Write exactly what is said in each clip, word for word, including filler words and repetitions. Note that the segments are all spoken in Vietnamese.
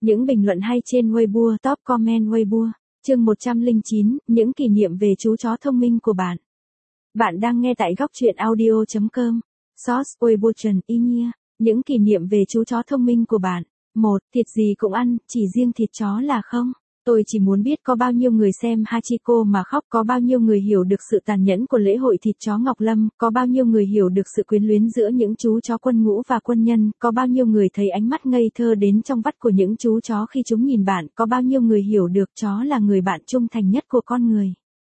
Những bình luận hay trên Weibo, top comment Weibo. Chương một trăm lẻ chín, những kỷ niệm về chú chó thông minh của bạn. Bạn đang nghe tại góc truyện audio chấm com. Source Weibo Trần Y Nhia. Những kỷ niệm về chú chó thông minh của bạn. một. Thịt gì cũng ăn, chỉ riêng thịt chó là không. Tôi chỉ muốn biết có bao nhiêu người xem Hachiko mà khóc, có bao nhiêu người hiểu được sự tàn nhẫn của lễ hội thịt chó Ngọc Lâm, có bao nhiêu người hiểu được sự quyến luyến giữa những chú chó quân ngũ và quân nhân, có bao nhiêu người thấy ánh mắt ngây thơ đến trong vắt của những chú chó khi chúng nhìn bạn, có bao nhiêu người hiểu được chó là người bạn trung thành nhất của con người.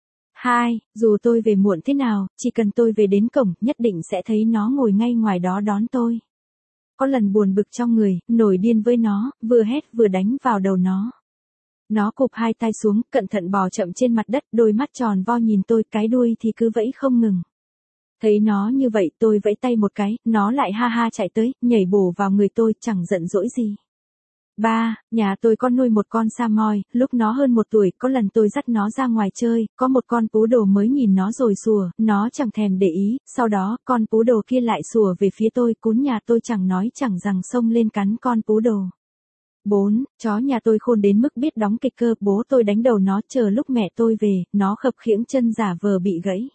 hai. Dù tôi về muộn thế nào, chỉ cần tôi về đến cổng, nhất định sẽ thấy nó ngồi ngay ngoài đó đón tôi. Có lần buồn bực trong người, nổi điên với nó, vừa hét vừa đánh vào đầu nó. Nó cụp hai tay xuống, cẩn thận bò chậm trên mặt đất, đôi mắt tròn vo nhìn tôi, cái đuôi thì cứ vẫy không ngừng. Thấy nó như vậy, tôi vẫy tay một cái, nó lại ha ha chạy tới, nhảy bổ vào người tôi, chẳng giận dỗi gì. ba. Nhà tôi có nuôi một con Samoyed, lúc nó hơn một tuổi, có lần tôi dắt nó ra ngoài chơi, có một con pú đồ mới nhìn nó rồi sủa, nó chẳng thèm để ý, sau đó, con pú đồ kia lại sủa về phía tôi, cún nhà tôi chẳng nói chẳng rằng xông lên cắn con pú đồ. bốn. Chó nhà tôi khôn đến mức biết đóng kịch cơ, bố tôi đánh đầu nó, chờ lúc mẹ tôi về, nó khập khiễng chân giả vờ bị gãy.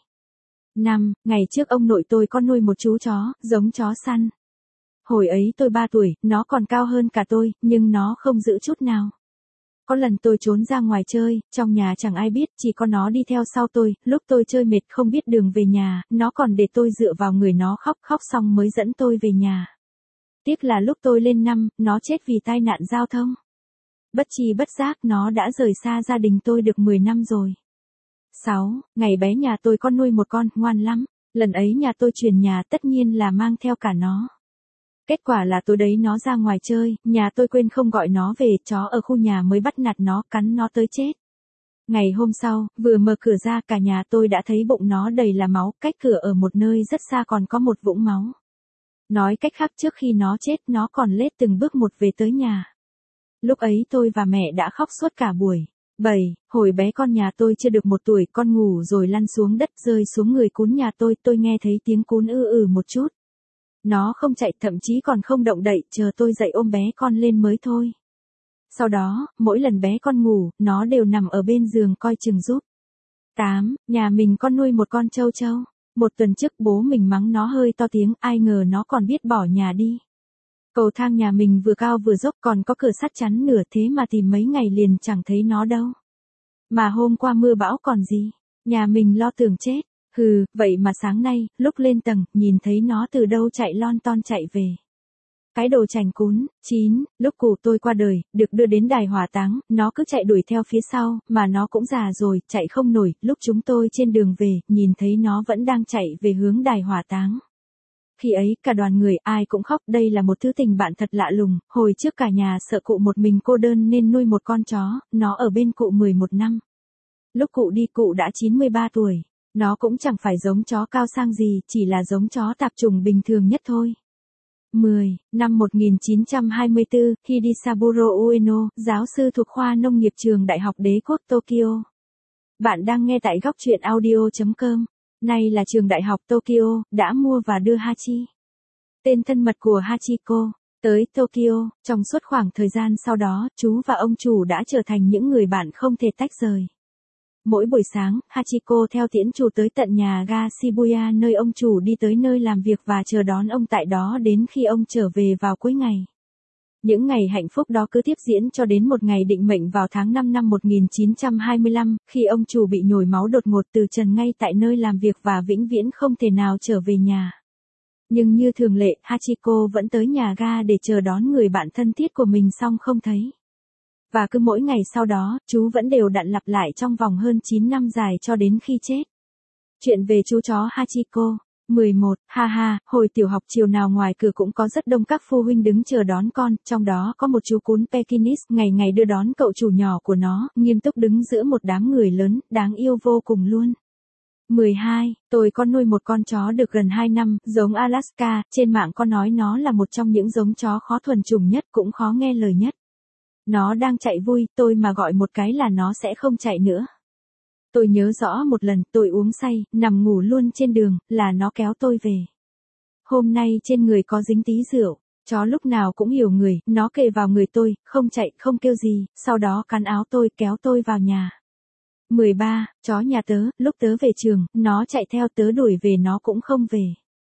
năm. Ngày trước ông nội tôi có nuôi một chú chó, giống chó săn. Hồi ấy tôi ba tuổi, nó còn cao hơn cả tôi, nhưng nó không giữ chút nào. Có lần tôi trốn ra ngoài chơi, trong nhà chẳng ai biết, chỉ có nó đi theo sau tôi, lúc tôi chơi mệt không biết đường về nhà, nó còn để tôi dựa vào người nó khóc, khóc xong mới dẫn tôi về nhà. Tiếc là lúc tôi lên năm, nó chết vì tai nạn giao thông. Bất tri bất giác nó đã rời xa gia đình tôi được mười năm rồi. sáu. Ngày bé nhà tôi có nuôi một con, ngoan lắm. Lần ấy nhà tôi chuyển nhà tất nhiên là mang theo cả nó. Kết quả là tối đấy nó ra ngoài chơi, nhà tôi quên không gọi nó về, chó ở khu nhà mới bắt nạt nó, cắn nó tới chết. Ngày hôm sau, vừa mở cửa ra cả nhà tôi đã thấy bụng nó đầy là máu, cách cửa ở một nơi rất xa còn có một vũng máu. Nói cách khác trước khi nó chết nó còn lết từng bước một về tới nhà. Lúc ấy tôi và mẹ đã khóc suốt cả buổi. bảy. Hồi bé con nhà tôi chưa được một tuổi, con ngủ rồi lăn xuống đất rơi xuống người cún nhà tôi, tôi nghe thấy tiếng cún ư ử một chút. Nó không chạy, thậm chí còn không động đậy, chờ tôi dậy ôm bé con lên mới thôi. Sau đó, mỗi lần bé con ngủ, nó đều nằm ở bên giường coi chừng giúp. tám. Nhà mình con nuôi một con trâu trâu. Một tuần trước bố mình mắng nó hơi to tiếng, ai ngờ nó còn biết bỏ nhà đi. Cầu thang nhà mình vừa cao vừa dốc còn có cửa sắt chắn nửa, thế mà tìm mấy ngày liền chẳng thấy nó đâu. Mà hôm qua mưa bão còn gì, nhà mình lo tưởng chết. Hừ, vậy mà sáng nay, lúc lên tầng, nhìn thấy nó từ đâu chạy lon ton chạy về. Cái đồ chảnh cún. chín. Lúc cụ tôi qua đời, được đưa đến đài hỏa táng, nó cứ chạy đuổi theo phía sau, mà nó cũng già rồi, chạy không nổi, lúc chúng tôi trên đường về, nhìn thấy nó vẫn đang chạy về hướng đài hỏa táng. Khi ấy, cả đoàn người ai cũng khóc, đây là một thứ tình bạn thật lạ lùng, hồi trước cả nhà sợ cụ một mình cô đơn nên nuôi một con chó, nó ở bên cụ mười một năm. Lúc cụ đi cụ đã chín mươi ba tuổi, nó cũng chẳng phải giống chó cao sang gì, chỉ là giống chó tạp chủng bình thường nhất thôi. mười. Năm một nghìn chín trăm hai mươi tư, Hidisaburo Ueno, giáo sư thuộc khoa nông nghiệp trường Đại học Đế quốc Tokyo. Bạn đang nghe tại góc truyện audio chấm com. Nay là trường Đại học Tokyo, đã mua và đưa Hachi, tên thân mật của Hachiko, tới Tokyo. Trong suốt khoảng thời gian sau đó, chú và ông chủ đã trở thành những người bạn không thể tách rời. Mỗi buổi sáng, Hachiko theo tiễn chủ tới tận nhà ga Shibuya nơi ông chủ đi tới nơi làm việc và chờ đón ông tại đó đến khi ông trở về vào cuối ngày. Những ngày hạnh phúc đó cứ tiếp diễn cho đến một ngày định mệnh vào tháng năm năm một nghìn chín trăm hai mươi lăm, khi ông chủ bị nhồi máu đột ngột từ trần ngay tại nơi làm việc và vĩnh viễn không thể nào trở về nhà. Nhưng như thường lệ, Hachiko vẫn tới nhà ga để chờ đón người bạn thân thiết của mình xong không thấy. Và cứ mỗi ngày sau đó, chú vẫn đều đặn lặp lại trong vòng hơn chín năm dài cho đến khi chết. Chuyện về chú chó Hachiko. mười một. Ha ha, hồi tiểu học chiều nào ngoài cửa cũng có rất đông các phụ huynh đứng chờ đón con, trong đó có một chú cún Pekingese, ngày ngày đưa đón cậu chủ nhỏ của nó, nghiêm túc đứng giữa một đám người lớn, đáng yêu vô cùng luôn. mười hai. Tôi có nuôi một con chó được gần hai năm, giống Alaska, trên mạng có nói nó là một trong những giống chó khó thuần chủng nhất, cũng khó nghe lời nhất. Nó đang chạy vui, tôi mà gọi một cái là nó sẽ không chạy nữa. Tôi nhớ rõ một lần tôi uống say, nằm ngủ luôn trên đường, là nó kéo tôi về. Hôm nay trên người có dính tí rượu, Chó lúc nào cũng hiểu người, nó kề vào người tôi, không chạy, không kêu gì, sau đó cắn áo tôi kéo tôi vào nhà. mười ba. Chó nhà tớ, lúc tớ về trường, nó chạy theo tớ đuổi về nó cũng không về.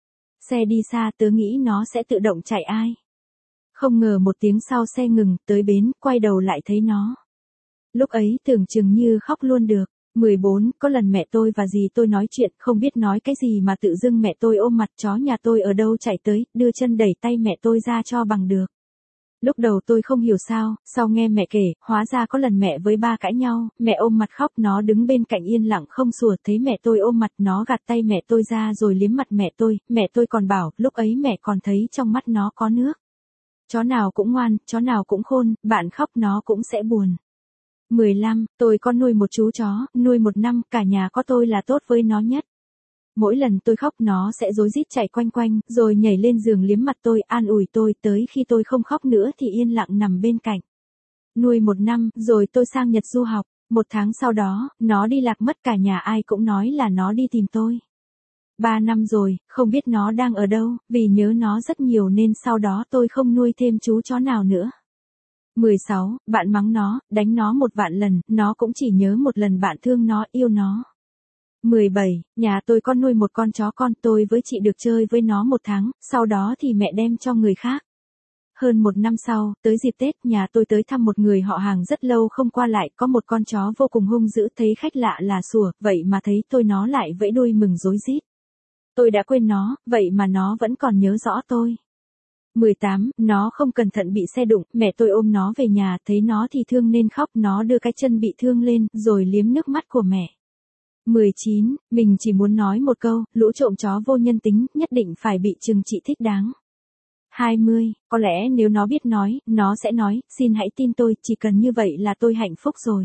Xe đi xa tớ nghĩ nó sẽ tự động chạy ai. Không ngờ một tiếng sau xe ngừng, tới bến, quay đầu lại thấy nó. Lúc ấy tưởng chừng như khóc luôn được. mười bốn. Có lần mẹ tôi và dì tôi nói chuyện, không biết nói cái gì mà tự dưng mẹ tôi ôm mặt chó nhà tôi ở đâu chạy tới, đưa chân đẩy tay mẹ tôi ra cho bằng được. Lúc đầu tôi không hiểu sao, sau nghe mẹ kể, hóa ra có lần mẹ với ba cãi nhau, mẹ ôm mặt khóc, nó đứng bên cạnh yên lặng không sủa, thấy mẹ tôi ôm mặt, nó gạt tay mẹ tôi ra rồi liếm mặt mẹ tôi, mẹ tôi còn bảo, lúc ấy mẹ còn thấy trong mắt nó có nước. Chó nào cũng ngoan, chó nào cũng khôn, bạn khóc nó cũng sẽ buồn. mười lăm. Tôi có nuôi một chú chó, nuôi một năm, cả nhà có tôi là tốt với nó nhất. Mỗi lần tôi khóc nó sẽ rối rít chạy quanh quanh, rồi nhảy lên giường liếm mặt tôi, an ủi tôi, tới khi tôi không khóc nữa thì yên lặng nằm bên cạnh. Nuôi một năm, rồi tôi sang Nhật du học, một tháng sau đó, nó đi lạc mất, cả nhà ai cũng nói là nó đi tìm tôi. Ba năm rồi, không biết nó đang ở đâu, vì nhớ nó rất nhiều nên sau đó tôi không nuôi thêm chú chó nào nữa. mười sáu. Bạn mắng nó, đánh nó một vạn lần, nó cũng chỉ nhớ một lần bạn thương nó, yêu nó. mười bảy. Nhà tôi có nuôi một con chó con, tôi với chị được chơi với nó một tháng, sau đó thì mẹ đem cho người khác. Hơn một năm sau, tới dịp Tết, nhà tôi tới thăm một người họ hàng rất lâu không qua lại, có một con chó vô cùng hung dữ, thấy khách lạ là sủa, vậy mà thấy tôi nó lại vẫy đuôi mừng rối rít. Tôi đã quên nó, vậy mà nó vẫn còn nhớ rõ tôi. mười tám. Nó không cẩn thận bị xe đụng, mẹ tôi ôm nó về nhà, thấy nó thì thương nên khóc, nó đưa cái chân bị thương lên, rồi liếm nước mắt của mẹ. mười chín. Mình chỉ muốn nói một câu, lũ trộm chó vô nhân tính, nhất định phải bị trừng trị thích đáng. hai mươi. Có lẽ nếu nó biết nói, nó sẽ nói, xin hãy tin tôi, chỉ cần như vậy là tôi hạnh phúc rồi.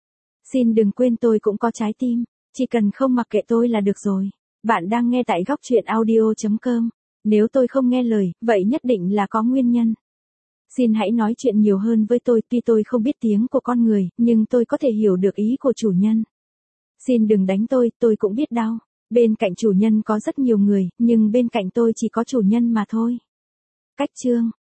Xin đừng quên tôi cũng có trái tim, chỉ cần không mặc kệ tôi là được rồi. Bạn đang nghe tại góc truyện audio chấm com. Nếu tôi không nghe lời, vậy nhất định là có nguyên nhân. Xin hãy nói chuyện nhiều hơn với tôi, tuy tôi không biết tiếng của con người, nhưng tôi có thể hiểu được ý của chủ nhân. Xin đừng đánh tôi, tôi cũng biết đau. Bên cạnh chủ nhân có rất nhiều người, nhưng bên cạnh tôi chỉ có chủ nhân mà thôi. Cách chương.